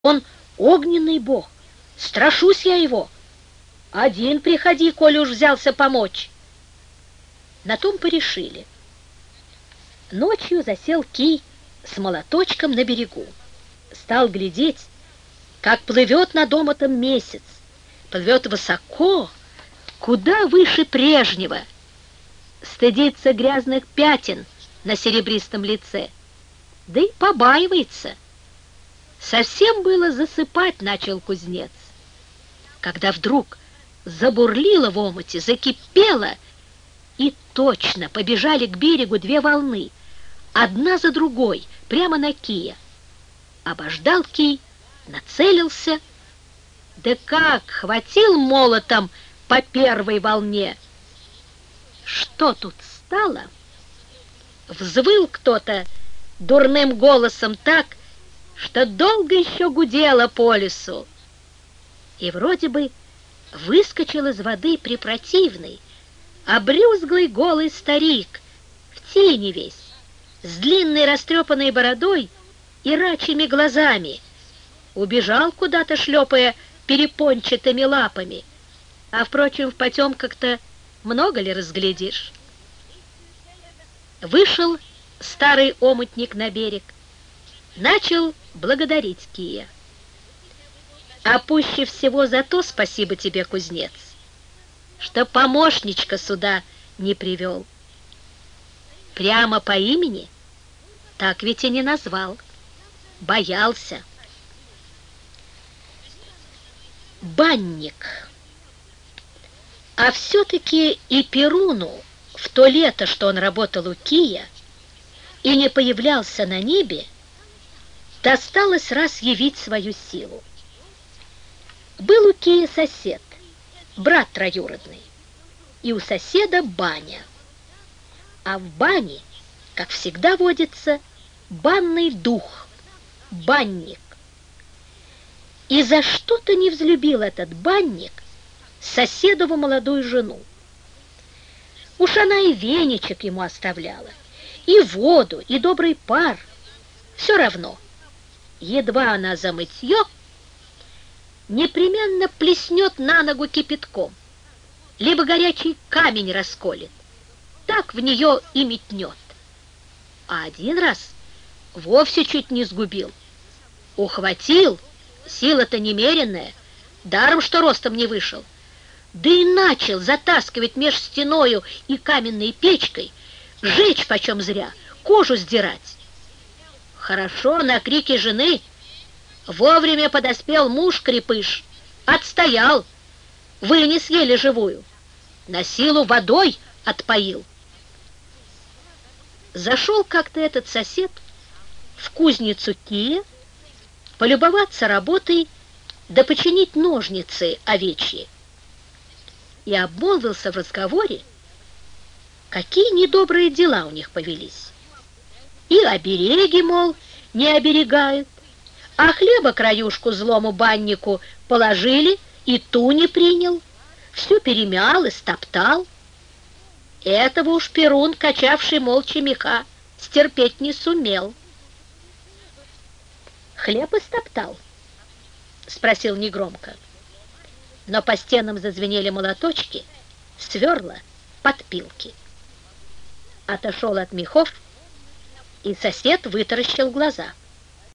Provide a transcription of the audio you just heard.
Он огненный бог, страшусь я его. Один приходи, коли уж взялся помочь. На том порешили. Ночью засел Кий с молоточком на берегу. Стал глядеть, как плывет над омутом месяц. Плывет высоко, куда выше прежнего. Стыдится грязных пятен на серебристом лице. Да и побаивается. Совсем было засыпать начал кузнец, когда вдруг забурлило в омуте, закипело, и точно побежали к берегу две волны, одна за другой, прямо на Кия. Обождал Кий, нацелился, да как хватил молотом по первой волне. Что тут стало? Взвыл кто-то дурным голосом так, что долго еще гудело по лесу. И вроде бы выскочил из воды препротивный, обрюзглый голый старик, в тени весь, с длинной растрепанной бородой и рачьими глазами. Убежал куда-то, шлепая перепончатыми лапами, а, впрочем, в потемках-то много ли разглядишь? Вышел старый омутник на берег, начал благодарить Кия. А пуще всего за то спасибо тебе, кузнец, что помощничка сюда не привел. Прямо по имени так ведь и не назвал. Боялся. Банник. А все-таки и Перуну в то лето, что он работал у Кия и не появлялся на небе, досталось раз явить свою силу. Был у Кия сосед, брат троюродный, и у соседа баня. А в бане, как всегда водится, банный дух, банник. И за что-то не взлюбил этот банник соседову молодую жену. Уж она и веничек ему оставляла, и воду, и добрый пар. Все равно. Едва она за мытье, непременно плеснет на ногу кипятком, либо горячий камень расколет, так в нее и метнет. А один раз вовсе чуть не сгубил. Ухватил, сила-то немеренная, даром, что ростом не вышел, да и начал затаскивать меж стеною и каменной печкой, жечь почем зря, кожу сдирать. Хорошо, на крики жены вовремя подоспел муж-крепыш, отстоял, вынес еле живую, на силу водой отпоил. Зашел как-то этот сосед в кузницу Кия полюбоваться работой да починить ножницы овечьи, и обмолвился в разговоре, какие недобрые дела у них повелись. И обереги, мол, не оберегают, а хлеба краюшку злому баннику положили, и ту не принял, все перемял и стоптал. Этого уж Перун, качавший молча меха, стерпеть не сумел. «Хлеб истоптал?» — спросил негромко. Но по стенам зазвенели молоточки, сверла, подпилки. Отошел от мехов, и сосед вытаращил глаза.